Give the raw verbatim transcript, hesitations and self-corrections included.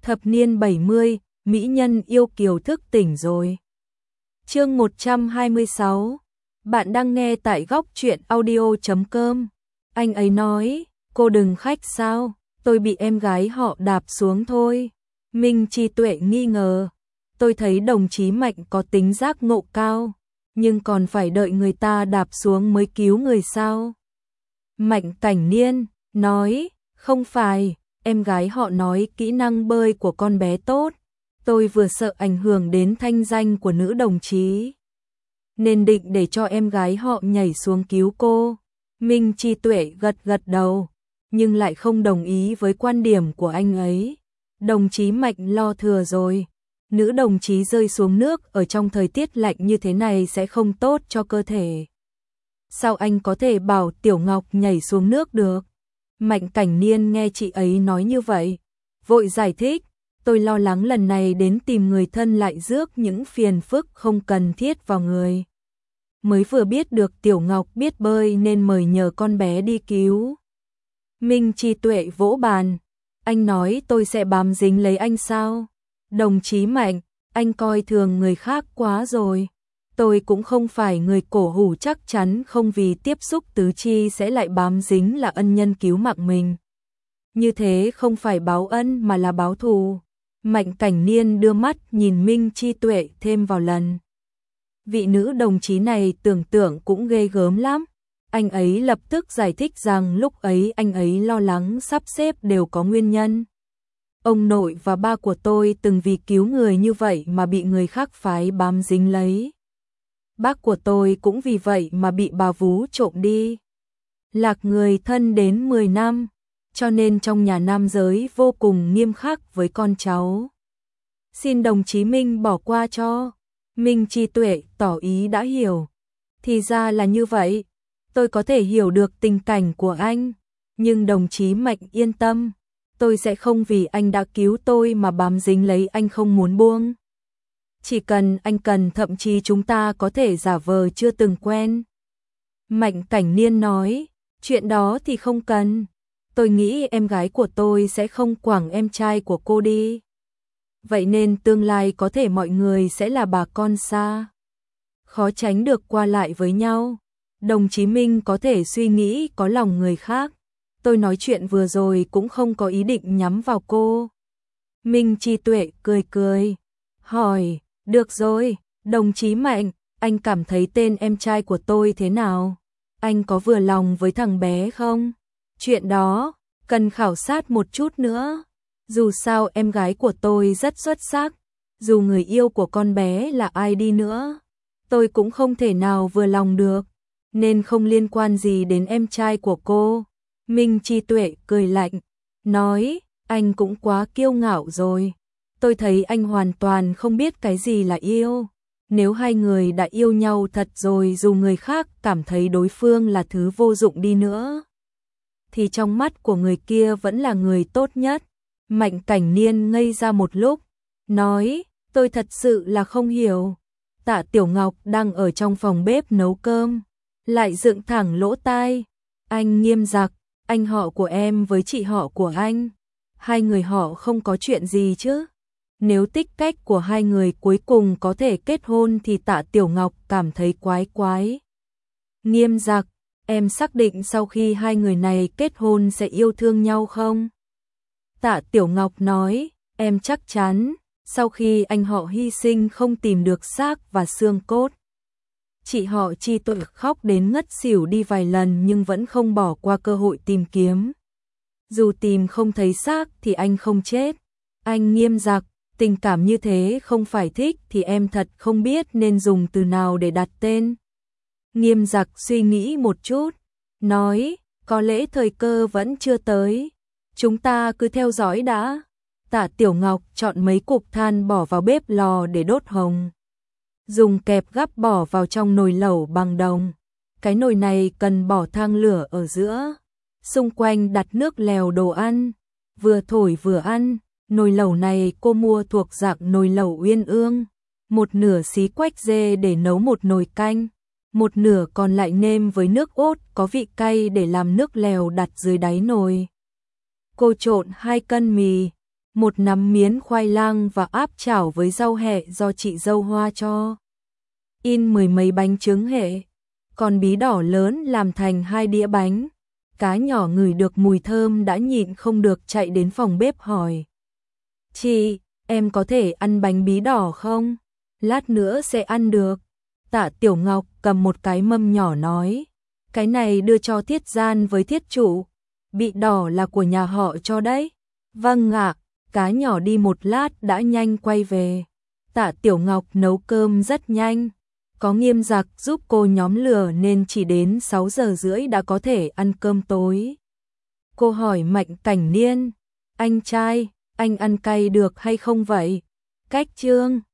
Thập niên bảy mươi, mỹ nhân yêu kiều thức tỉnh rồi. Chương một trăm hai mươi sáu. Bạn đang nghe tại góc truyện audio chấm com. Anh ấy nói, cô đừng khách sao, tôi bị em gái họ đạp xuống thôi. Minh Chi Tuệ nghi ngờ, tôi thấy đồng chí Mạnh có tính giác ngộ cao, nhưng còn phải đợi người ta đạp xuống mới cứu người sao? Mạnh Cảnh Niên nói, không phải, em gái họ nói kỹ năng bơi của con bé tốt, tôi vừa sợ ảnh hưởng đến thanh danh của nữ đồng chí, nên định để cho em gái họ nhảy xuống cứu cô. Minh Chi Tuệ gật gật đầu, nhưng lại không đồng ý với quan điểm của anh ấy. Đồng chí Mạnh lo thừa rồi, nữ đồng chí rơi xuống nước ở trong thời tiết lạnh như thế này sẽ không tốt cho cơ thể. Sao anh có thể bảo Tiểu Ngọc nhảy xuống nước được? Mạnh Cảnh Niên nghe chị ấy nói như vậy, vội giải thích, tôi lo lắng lần này đến tìm người thân lại rước những phiền phức không cần thiết vào người. Mới vừa biết được Tiểu Ngọc biết bơi nên mời nhờ con bé đi cứu. Minh Chi Tuệ vỗ bàn, anh nói tôi sẽ bám dính lấy anh sao? Đồng chí Mạnh, anh coi thường người khác quá rồi. Tôi cũng không phải người cổ hủ chắc chắn không vì tiếp xúc tứ chi sẽ lại bám dính là ân nhân cứu mạng mình. Như thế không phải báo ân mà là báo thù. Mạnh Cảnh Niên đưa mắt nhìn Minh Chi Tuệ thêm vào lần. Vị nữ đồng chí này tưởng tượng cũng ghê gớm lắm. Anh ấy lập tức giải thích rằng lúc ấy anh ấy lo lắng sắp xếp đều có nguyên nhân. Ông nội và ba của tôi từng vì cứu người như vậy mà bị người khác phái bám dính lấy. Bác của tôi cũng vì vậy mà bị bà vú trộm đi. Lạc người thân đến mười năm, cho nên trong nhà nam giới vô cùng nghiêm khắc với con cháu. Xin đồng chí Minh bỏ qua cho. Minh Chi Tuệ tỏ ý đã hiểu. Thì ra là như vậy, tôi có thể hiểu được tình cảnh của anh, nhưng đồng chí Mạnh yên tâm, tôi sẽ không vì anh đã cứu tôi mà bám dính lấy anh không muốn buông. Chỉ cần anh cần, thậm chí chúng ta có thể giả vờ chưa từng quen. Mạnh Cảnh Niên nói, chuyện đó thì không cần. Tôi nghĩ em gái của tôi sẽ không quẳng em trai của cô đi. Vậy nên tương lai có thể mọi người sẽ là bà con xa, khó tránh được qua lại với nhau. Đồng chí Minh có thể suy nghĩ có lòng người khác. Tôi nói chuyện vừa rồi cũng không có ý định nhắm vào cô. Minh Chi Tuệ cười cười, hỏi, được rồi, đồng chí Mạnh, anh cảm thấy tên em trai của tôi thế nào? Anh có vừa lòng với thằng bé không? Chuyện đó, cần khảo sát một chút nữa. Dù sao em gái của tôi rất xuất sắc, dù người yêu của con bé là ai đi nữa, tôi cũng không thể nào vừa lòng được, nên không liên quan gì đến em trai của cô. Minh Chi Tuệ cười lạnh, nói, anh cũng quá kiêu ngạo rồi. Tôi thấy anh hoàn toàn không biết cái gì là yêu. Nếu hai người đã yêu nhau thật rồi, dù người khác cảm thấy đối phương là thứ vô dụng đi nữa, thì trong mắt của người kia vẫn là người tốt nhất. Mạnh Cảnh Niên ngây ra một lúc, nói, tôi thật sự là không hiểu. Tạ Tiểu Ngọc đang ở trong phòng bếp nấu cơm, lại dựng thẳng lỗ tai. Anh Nghiêm Giặc, anh họ của em với chị họ của anh, hai người họ không có chuyện gì chứ? Nếu tích cách của hai người cuối cùng có thể kết hôn thì Tạ Tiểu Ngọc cảm thấy quái quái. Nghiêm Giặc, em xác định sau khi hai người này kết hôn sẽ yêu thương nhau không? Tạ Tiểu Ngọc nói, em chắc chắn, sau khi anh họ hy sinh không tìm được xác và xương cốt. Chị họ Chi Tuệ khóc đến ngất xỉu đi vài lần nhưng vẫn không bỏ qua cơ hội tìm kiếm. Dù tìm không thấy xác thì anh không chết. Anh Nghiêm Giặc, tình cảm như thế không phải thích thì em thật không biết nên dùng từ nào để đặt tên. Nghiêm Giặc suy nghĩ một chút, nói, có lẽ thời cơ vẫn chưa tới. Chúng ta cứ theo dõi đã. Tạ Tiểu Ngọc chọn mấy cục than bỏ vào bếp lò để đốt hồng. Dùng kẹp gắp bỏ vào trong nồi lẩu bằng đồng. Cái nồi này cần bỏ thang lửa ở giữa. Xung quanh đặt nước lèo đồ ăn. Vừa thổi vừa ăn. Nồi lẩu này cô mua thuộc dạng nồi lẩu uyên ương. Một nửa xí quách dê để nấu một nồi canh. Một nửa còn lại nêm với nước ốt có vị cay để làm nước lèo đặt dưới đáy nồi. Cô trộn hai cân mì, một nắm miến khoai lang và áp chảo với rau hẹ do chị dâu Hoa cho. In mười mấy bánh trứng hẹ, còn bí đỏ lớn làm thành hai đĩa bánh. Cá nhỏ ngửi được mùi thơm đã nhịn không được chạy đến phòng bếp hỏi. Chị, em có thể ăn bánh bí đỏ không? Lát nữa sẽ ăn được. Tạ Tiểu Ngọc cầm một cái mâm nhỏ nói. Cái này đưa cho Thiết Gian với Thiết Trụ. Bị đỏ là của nhà họ cho đấy. Vâng ạ, cá nhỏ đi một lát đã nhanh quay về. Tạ Tiểu Ngọc nấu cơm rất nhanh. Có Nghiêm Giặc giúp cô nhóm lửa nên chỉ đến sáu giờ rưỡi đã có thể ăn cơm tối. Cô hỏi Mạnh Cảnh Niên, anh trai, anh ăn cay được hay không vậy? Cách Trương